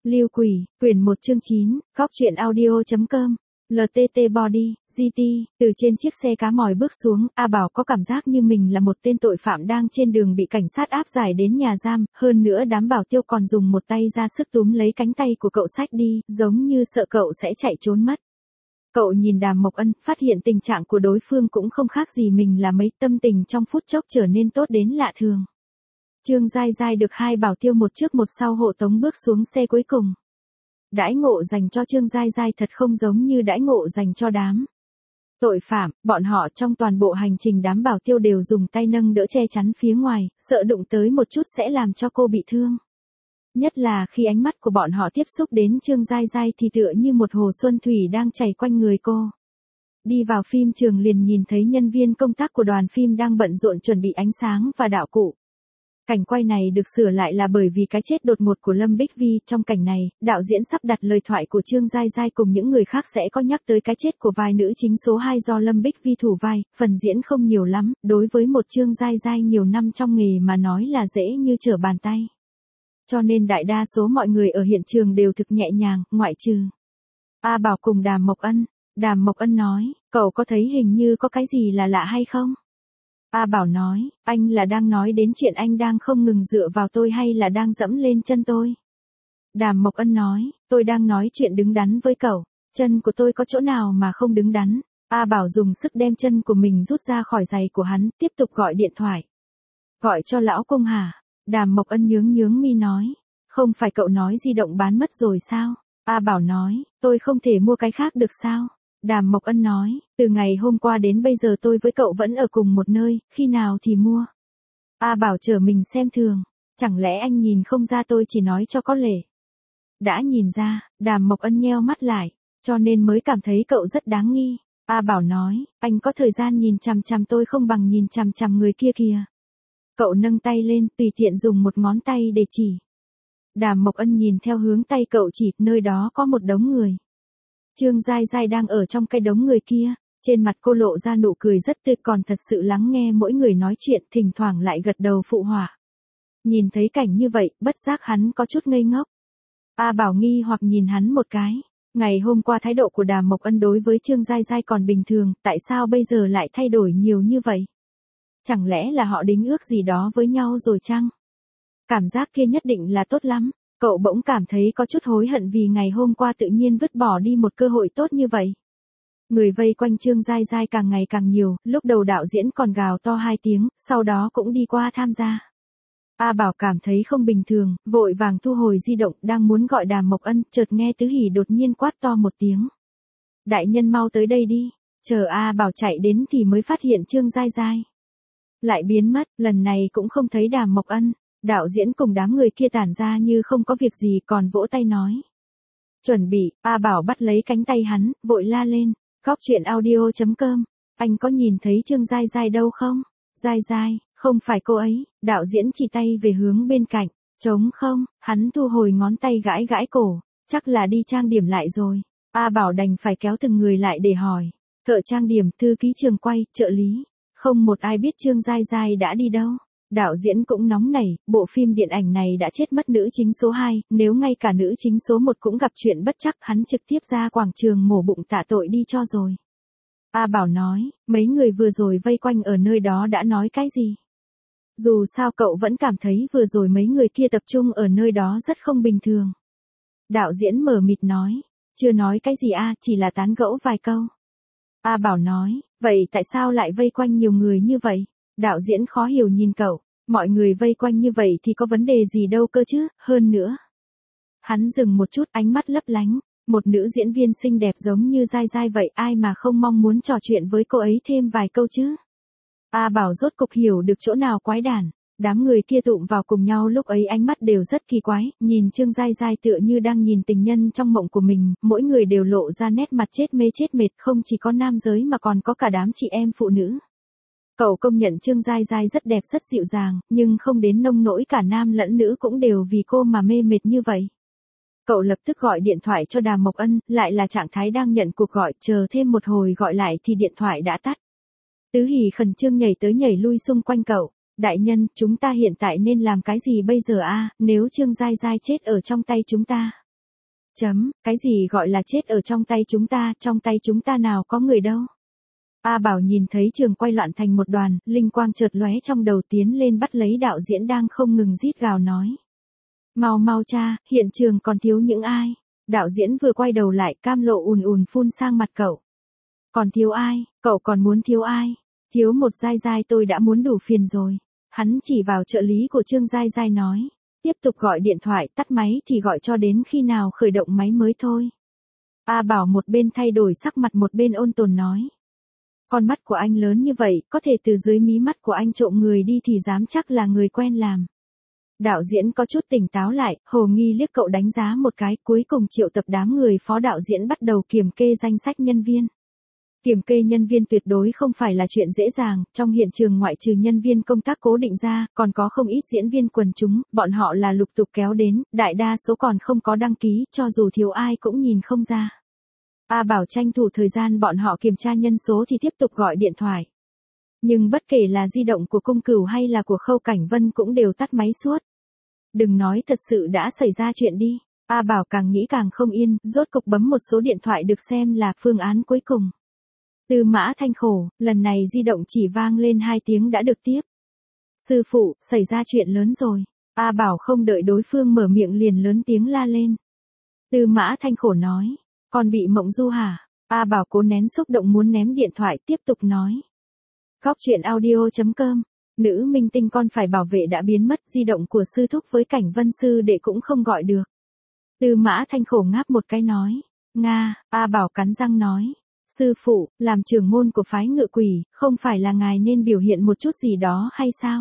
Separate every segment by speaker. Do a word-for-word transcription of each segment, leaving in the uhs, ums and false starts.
Speaker 1: Lưu Quỷ, quyển một chương chín, góc truyện audio.com, lờ tê tê Body, giê tê, từ trên chiếc xe cá mòi bước xuống, A Bảo có cảm giác như mình là một tên tội phạm đang trên đường bị cảnh sát áp giải đến nhà giam, hơn nữa đám bảo tiêu còn dùng một tay ra sức túm lấy cánh tay của cậu xách đi, giống như sợ cậu sẽ chạy trốn mất. Cậu nhìn Đàm Mộc Ân, phát hiện tình trạng của đối phương cũng không khác gì mình là mấy, tâm tình trong phút chốc trở nên tốt đến lạ thường. Trương Giai Giai được hai bảo tiêu một trước một sau hộ tống bước xuống xe cuối cùng. Đãi ngộ dành cho Trương Giai Giai thật không giống như đãi ngộ dành cho đám tội phạm, bọn họ trong toàn bộ hành trình đám bảo tiêu đều dùng tay nâng đỡ che chắn phía ngoài, sợ đụng tới một chút sẽ làm cho cô bị thương. Nhất là khi ánh mắt của bọn họ tiếp xúc đến Trương Giai Giai thì tựa như một hồ xuân thủy đang chảy quanh người cô. Đi vào phim trường liền nhìn thấy nhân viên công tác của đoàn phim đang bận rộn chuẩn bị ánh sáng và đạo cụ. Cảnh quay này được sửa lại là bởi vì cái chết đột ngột của Lâm Bích Vi. Trong cảnh này, đạo diễn sắp đặt lời thoại của Trương Giai Giai cùng những người khác sẽ có nhắc tới cái chết của vai nữ chính số hai do Lâm Bích Vi thủ vai, phần diễn không nhiều lắm, đối với một Trương Giai Giai nhiều năm trong nghề mà nói là dễ như trở bàn tay. Cho nên đại đa số mọi người ở hiện trường đều thực nhẹ nhàng, ngoại trừ A Bảo cùng Đàm Mộc Ân. Đàm Mộc Ân nói, cậu có thấy hình như có cái gì là lạ hay không? A Bảo nói, anh là đang nói đến chuyện anh đang không ngừng dựa vào tôi hay là đang dẫm lên chân tôi? Đàm Mộc Ân nói, tôi đang nói chuyện đứng đắn với cậu, chân của tôi có chỗ nào mà không đứng đắn? A Bảo dùng sức đem chân của mình rút ra khỏi giày của hắn, tiếp tục gọi điện thoại. Gọi cho lão công hả? Đàm Mộc Ân nhướng nhướng mi nói, không phải cậu nói di động bán mất rồi sao? A Bảo nói, tôi không thể mua cái khác được sao? Đàm Mộc Ân nói, từ ngày hôm qua đến bây giờ tôi với cậu vẫn ở cùng một nơi, khi nào thì mua? A Bảo trở mình xem thường, chẳng lẽ anh nhìn không ra tôi chỉ nói cho có lệ? Đã nhìn ra, Đàm Mộc Ân nheo mắt lại, cho nên mới cảm thấy cậu rất đáng nghi. A Bảo nói, anh có thời gian nhìn chằm chằm tôi không bằng nhìn chằm chằm người kia kìa. Cậu nâng tay lên, tùy tiện dùng một ngón tay để chỉ. Đàm Mộc Ân nhìn theo hướng tay cậu chỉ, nơi đó có một đống người. Trương Giai Giai đang ở trong cái đống người kia, trên mặt cô lộ ra nụ cười rất tươi, còn thật sự lắng nghe mỗi người nói chuyện, thỉnh thoảng lại gật đầu phụ họa. Nhìn thấy cảnh như vậy, bất giác hắn có chút ngây ngốc. A Bảo nghi hoặc nhìn hắn một cái. Ngày hôm qua thái độ của Đàm Mộc Ân đối với Trương Giai Giai còn bình thường, tại sao bây giờ lại thay đổi nhiều như vậy? Chẳng lẽ là họ đính ước gì đó với nhau rồi chăng? Cảm giác kia nhất định là tốt lắm. Cậu bỗng cảm thấy có chút hối hận vì ngày hôm qua tự nhiên vứt bỏ đi một cơ hội tốt như vậy. Người vây quanh Trương Giai Giai càng ngày càng nhiều, lúc đầu đạo diễn còn gào to hai tiếng, sau đó cũng đi qua tham gia. A Bảo cảm thấy không bình thường, vội vàng thu hồi di động, đang muốn gọi Đàm Mộc Ân, chợt nghe Tứ Hỷ đột nhiên quát to một tiếng. Đại nhân mau tới đây đi, chờ A Bảo chạy đến thì mới phát hiện Trương Giai Giai lại biến mất, lần này cũng không thấy Đàm Mộc Ân. Đạo diễn cùng đám người kia tản ra như không có việc gì, còn vỗ tay nói. Chuẩn bị, A Bảo bắt lấy cánh tay hắn, vội la lên, góc truyện audio.com, anh có nhìn thấy Trương Giai Giai đâu không? Giai Giai, không phải cô ấy, đạo diễn chỉ tay về hướng bên cạnh, trống không, hắn thu hồi ngón tay gãi gãi cổ, chắc là đi trang điểm lại rồi. A Bảo đành phải kéo từng người lại để hỏi, thợ trang điểm, thư ký trường quay, trợ lý, không một ai biết Trương Giai Giai đã đi đâu. Đạo diễn cũng nóng nảy, bộ phim điện ảnh này đã chết mất nữ chính số hai, nếu ngay cả nữ chính số một cũng gặp chuyện bất trắc, hắn trực tiếp ra quảng trường mổ bụng tạ tội đi cho rồi. A Bảo nói, mấy người vừa rồi vây quanh ở nơi đó đã nói cái gì? Dù sao cậu vẫn cảm thấy vừa rồi mấy người kia tập trung ở nơi đó rất không bình thường. Đạo diễn mờ mịt nói, chưa nói cái gì a, chỉ là tán gẫu vài câu. A Bảo nói, vậy tại sao lại vây quanh nhiều người như vậy? Đạo diễn khó hiểu nhìn cậu, mọi người vây quanh như vậy thì có vấn đề gì đâu cơ chứ, hơn nữa. Hắn dừng một chút, ánh mắt lấp lánh, một nữ diễn viên xinh đẹp giống như Giai Giai vậy, ai mà không mong muốn trò chuyện với cô ấy thêm vài câu chứ. A Bảo rốt cục hiểu được chỗ nào quái đản, đám người kia tụm vào cùng nhau lúc ấy ánh mắt đều rất kỳ quái, nhìn Trương Giai Giai tựa như đang nhìn tình nhân trong mộng của mình, mỗi người đều lộ ra nét mặt chết mê chết mệt, không chỉ có nam giới mà còn có cả đám chị em phụ nữ. Cậu công nhận Trương Giai Giai rất đẹp rất dịu dàng, nhưng không đến nông nỗi cả nam lẫn nữ cũng đều vì cô mà mê mệt như vậy. Cậu lập tức gọi điện thoại cho Đàm Mộc Ân, lại là trạng thái đang nhận cuộc gọi, chờ thêm một hồi gọi lại thì điện thoại đã tắt. Tứ Hỷ khẩn trương nhảy tới nhảy lui xung quanh cậu, đại nhân, chúng ta hiện tại nên làm cái gì bây giờ a? Nếu Trương Giai Giai chết ở trong tay chúng ta, Chấm, cái gì gọi là chết ở trong tay chúng ta, trong tay chúng ta nào có người đâu. A Bảo nhìn thấy trường quay loạn thành một đoàn, linh quang chợt lóe trong đầu tiến lên bắt lấy đạo diễn đang không ngừng rít gào nói. Mau mau cha, hiện trường còn thiếu những ai. Đạo diễn vừa quay đầu lại cam lộ ùn ùn phun sang mặt cậu. Còn thiếu ai, cậu còn muốn thiếu ai? Thiếu một Giai Giai tôi đã muốn đủ phiền rồi. Hắn chỉ vào trợ lý của Trương Giai Giai nói. Tiếp tục gọi điện thoại, tắt máy thì gọi cho đến khi nào khởi động máy mới thôi. A Bảo một bên thay đổi sắc mặt một bên ôn tồn nói. Con mắt của anh lớn như vậy, có thể từ dưới mí mắt của anh trộm người đi thì dám chắc là người quen làm. Đạo diễn có chút tỉnh táo lại, hồ nghi liếc cậu đánh giá một cái, cuối cùng triệu tập đám người phó đạo diễn bắt đầu kiểm kê danh sách nhân viên. Kiểm kê nhân viên tuyệt đối không phải là chuyện dễ dàng, trong hiện trường ngoại trừ nhân viên công tác cố định ra, còn có không ít diễn viên quần chúng, bọn họ là lục tục kéo đến, đại đa số còn không có đăng ký, cho dù thiếu ai cũng nhìn không ra. A Bảo tranh thủ thời gian bọn họ kiểm tra nhân số thì tiếp tục gọi điện thoại. Nhưng bất kể là di động của Cung Cửu hay là của Khâu Cảnh Vân cũng đều tắt máy suốt. Đừng nói thật sự đã xảy ra chuyện đi. A Bảo càng nghĩ càng không yên, rốt cục bấm một số điện thoại được xem là phương án cuối cùng. Tư Mã Thanh khổ, lần này di động chỉ vang lên hai tiếng đã được tiếp. Sư phụ, xảy ra chuyện lớn rồi. A Bảo không đợi đối phương mở miệng liền lớn tiếng la lên. Tư Mã Thanh khổ nói. Con bị mộng du hả? A Bảo cố nén xúc động muốn ném điện thoại tiếp tục nói. Góc truyện audio chấm com. Nữ minh tinh con phải bảo vệ đã biến mất, di động của sư thúc với Cảnh Vân sư đệ cũng không gọi được. Tư Mã Thanh khổ ngáp một cái nói. Nga, A Bảo cắn răng nói. Sư phụ, làm trưởng môn của phái Ngự Quỷ, không phải là ngài nên biểu hiện một chút gì đó hay sao?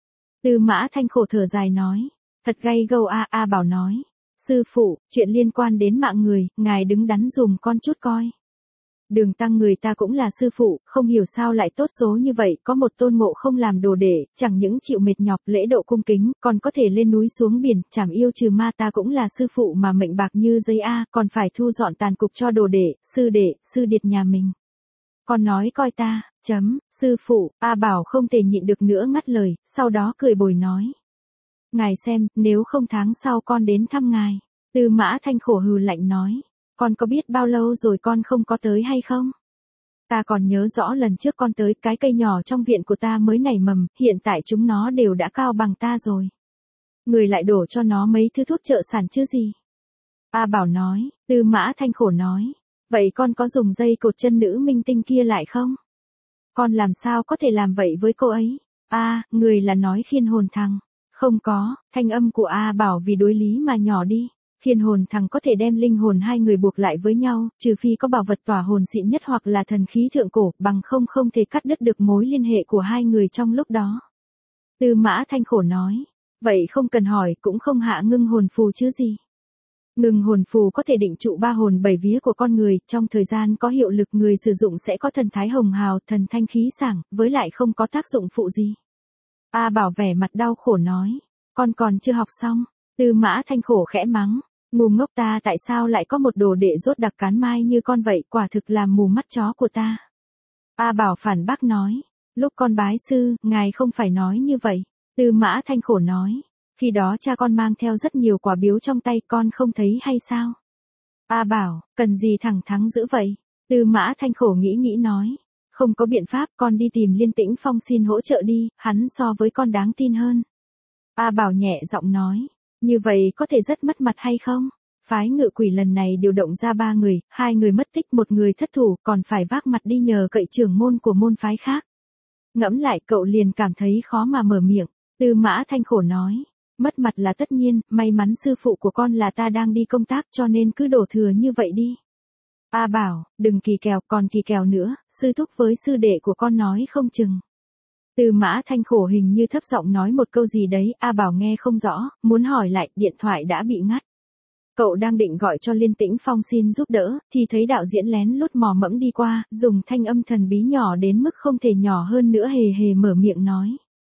Speaker 1: Tư Mã Thanh khổ thở dài nói. Thật gay gâu a. A Bảo nói. Sư phụ, chuyện liên quan đến mạng người, ngài đứng đắn dùm con chút coi. Đường Tăng người ta cũng là sư phụ, không hiểu sao lại tốt số như vậy, có một tôn ngộ không làm đồ đệ, chẳng những chịu mệt nhọc lễ độ cung kính, còn có thể lên núi xuống biển, chảm yêu trừ ma, ta cũng là sư phụ mà mệnh bạc như giấy a, còn phải thu dọn tàn cục cho đồ đệ, sư đệ, sư điệt nhà mình. Con nói coi ta, chấm, sư phụ, A Bảo không thể nhịn được nữa ngắt lời, sau đó cười bồi nói. Ngài xem, nếu không tháng sau con đến thăm ngài. Tư Mã Thanh khổ hừ lạnh nói. Con có biết bao lâu rồi con không có tới hay không? Ta còn nhớ rõ lần trước con tới, cái cây nhỏ trong viện của ta mới nảy mầm, hiện tại chúng nó đều đã cao bằng ta rồi. Người lại đổ cho nó mấy thứ thuốc trợ sản chứ gì? A Bảo nói. Tư Mã Thanh khổ nói. Vậy con có dùng dây cột chân nữ minh tinh kia lại không? Con làm sao có thể làm vậy với cô ấy? A, à, người là nói khiên hồn thằng. Không có, thanh âm của A Bảo vì đối lý mà nhỏ đi. Khiên hồn thằng có thể đem linh hồn hai người buộc lại với nhau, trừ phi có bảo vật tỏa hồn xịn nhất hoặc là thần khí thượng cổ, bằng không không thể cắt đứt được mối liên hệ của hai người trong lúc đó. Tư Mã Thanh khổ nói. Vậy không cần hỏi, cũng không hạ ngưng hồn phù chứ gì. Ngưng hồn phù có thể định trụ ba hồn bảy vía của con người, trong thời gian có hiệu lực người sử dụng sẽ có thần thái hồng hào, thần thanh khí sảng, với lại không có tác dụng phụ gì. A Bảo vẻ mặt đau khổ nói. Con còn chưa học xong. Tư Mã Thanh khổ khẽ mắng. Ngu ngốc ta, tại sao lại có một đồ đệ rốt đặc cán mai như con vậy, quả thực làm mù mắt chó của ta. A Bảo phản bác nói. Lúc con bái sư, ngài không phải nói như vậy. Tư Mã Thanh khổ nói. Khi đó cha con mang theo rất nhiều quà biếu trong tay, con không thấy hay sao? A Bảo, cần gì thẳng thắn dữ vậy? Tư Mã Thanh khổ nghĩ nghĩ nói. Không có biện pháp, con đi tìm Liên Tĩnh Phong xin hỗ trợ đi, hắn so với con đáng tin hơn. A Bảo nhẹ giọng nói. Như vậy có thể rất mất mặt hay không? Phái Ngự Quỷ lần này điều động ra ba người, hai người mất tích, một người thất thủ, còn phải vác mặt đi nhờ cậy trưởng môn của môn phái khác. Ngẫm lại cậu liền cảm thấy khó mà mở miệng. Tư Mã Thanh khổ nói. Mất mặt là tất nhiên, may mắn sư phụ của con là ta đang đi công tác cho nên cứ đổ thừa như vậy đi. A Bảo, đừng kỳ kèo, còn kỳ kèo nữa, sư thúc với sư đệ của con nói không chừng. Tư Mã Thanh khổ hình như thấp giọng nói một câu gì đấy, A Bảo nghe không rõ, muốn hỏi lại, điện thoại đã bị ngắt. Cậu đang định gọi cho Liên Tĩnh Phong xin giúp đỡ, thì thấy đạo diễn lén lút mò mẫm đi qua, dùng thanh âm thần bí nhỏ đến mức không thể nhỏ hơn nữa hề hề mở miệng nói.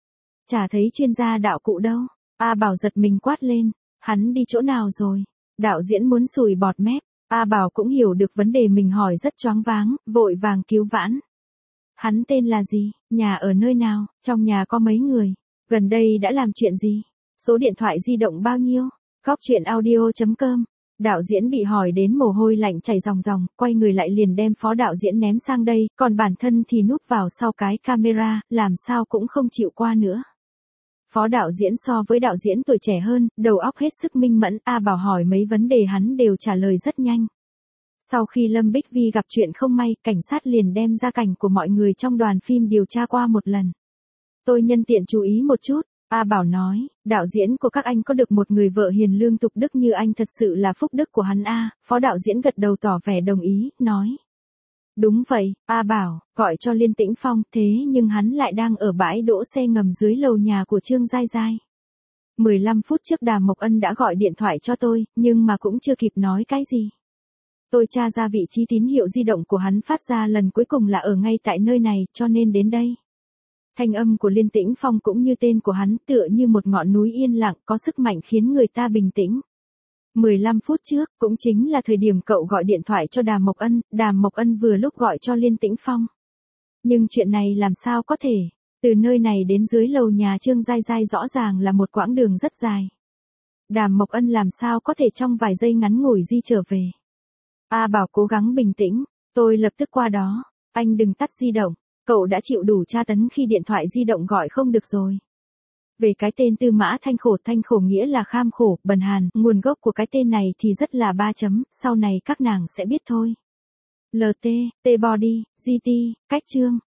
Speaker 1: Chả thấy chuyên gia đạo cụ đâu. A Bảo giật mình quát lên, hắn đi chỗ nào rồi? Đạo diễn muốn sùi bọt mép. A Bảo cũng hiểu được vấn đề mình hỏi rất choáng váng, vội vàng cứu vãn. Hắn tên là gì? Nhà ở nơi nào? Trong nhà có mấy người? Gần đây đã làm chuyện gì? Số điện thoại di động bao nhiêu? Góc truyện audio chấm com Đạo diễn bị hỏi đến mồ hôi lạnh chảy ròng ròng, quay người lại liền đem phó đạo diễn ném sang đây, còn bản thân thì núp vào sau cái camera, làm sao cũng không chịu qua nữa. Phó đạo diễn so với đạo diễn tuổi trẻ hơn, đầu óc hết sức minh mẫn, A Bảo hỏi mấy vấn đề hắn đều trả lời rất nhanh. Sau khi Lâm Bích Vi gặp chuyện không may, cảnh sát liền đem ra cảnh của mọi người trong đoàn phim điều tra qua một lần. Tôi nhân tiện chú ý một chút, A Bảo nói, đạo diễn của các anh có được một người vợ hiền lương tục đức như anh thật sự là phúc đức của hắn a. Phó đạo diễn gật đầu tỏ vẻ đồng ý, nói. Đúng vậy, A Bảo, gọi cho Liên Tĩnh Phong, thế nhưng hắn lại đang ở bãi đỗ xe ngầm dưới lầu nhà của Trương Giai Giai. mười lăm phút trước Đàm Mộc Ân đã gọi điện thoại cho tôi, nhưng mà cũng chưa kịp nói cái gì. Tôi tra ra vị trí tín hiệu di động của hắn phát ra lần cuối cùng là ở ngay tại nơi này, cho nên đến đây. Thanh âm của Liên Tĩnh Phong cũng như tên của hắn, tựa như một ngọn núi yên lặng, có sức mạnh khiến người ta bình tĩnh. mười lăm phút trước, cũng chính là thời điểm cậu gọi điện thoại cho Đàm Mộc Ân, Đàm Mộc Ân vừa lúc gọi cho Liên Tĩnh Phong. Nhưng chuyện này làm sao có thể, từ nơi này đến dưới lầu nhà Trương Giai Giai rõ ràng là một quãng đường rất dài. Đàm Mộc Ân làm sao có thể trong vài giây ngắn ngủi di trở về. A Bảo cố gắng bình tĩnh, tôi lập tức qua đó, anh đừng tắt di động. Cậu đã chịu đủ tra tấn khi điện thoại di động gọi không được rồi. Về cái tên Tư Mã Thanh Khổ, Thanh Khổ nghĩa là kham khổ, bần hàn, nguồn gốc của cái tên này thì rất là ba chấm, sau này các nàng sẽ biết thôi. lờ tê, T-body, giê tê, cách chương.